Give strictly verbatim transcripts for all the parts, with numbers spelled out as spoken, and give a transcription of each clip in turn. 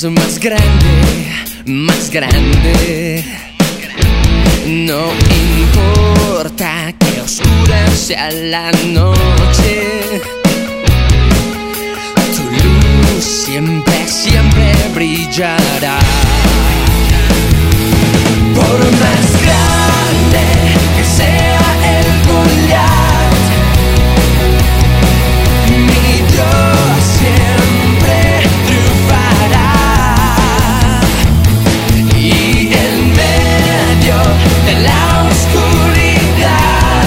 Mientras más grande, más grande. No importa que oscura sea la noche, tu luz siempre, siempre brillará. Por más grande que sea el Goliat, mi Dios siempre triunfará. Y en medio de la oscuridad,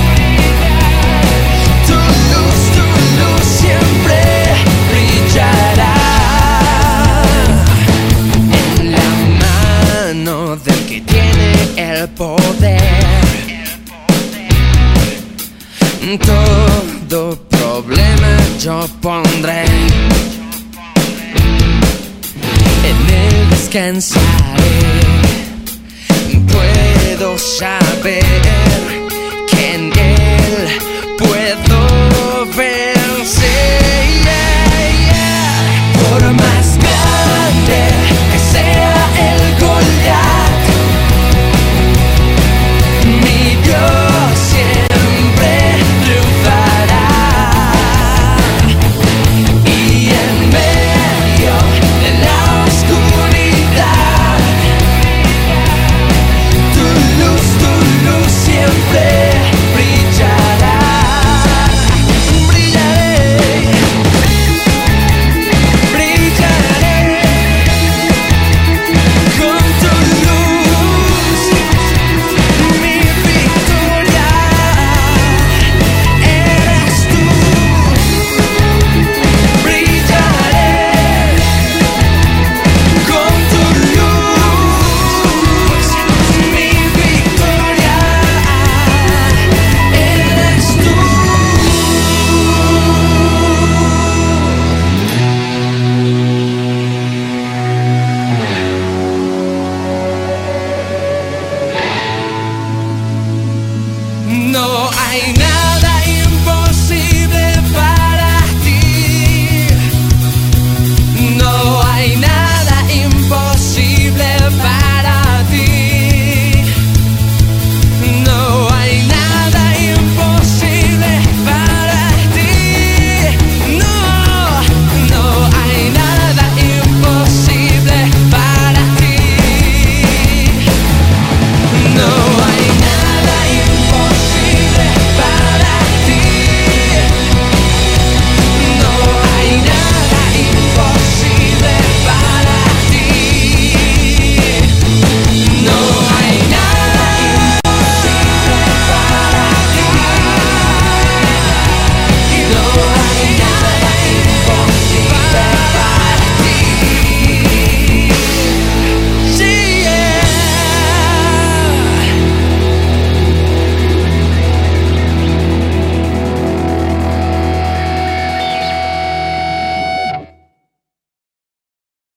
tu luz, tu luz siempre brillará. En la mano del que tiene el poder, todo problema yo pondré. En él descansaré, puedo saber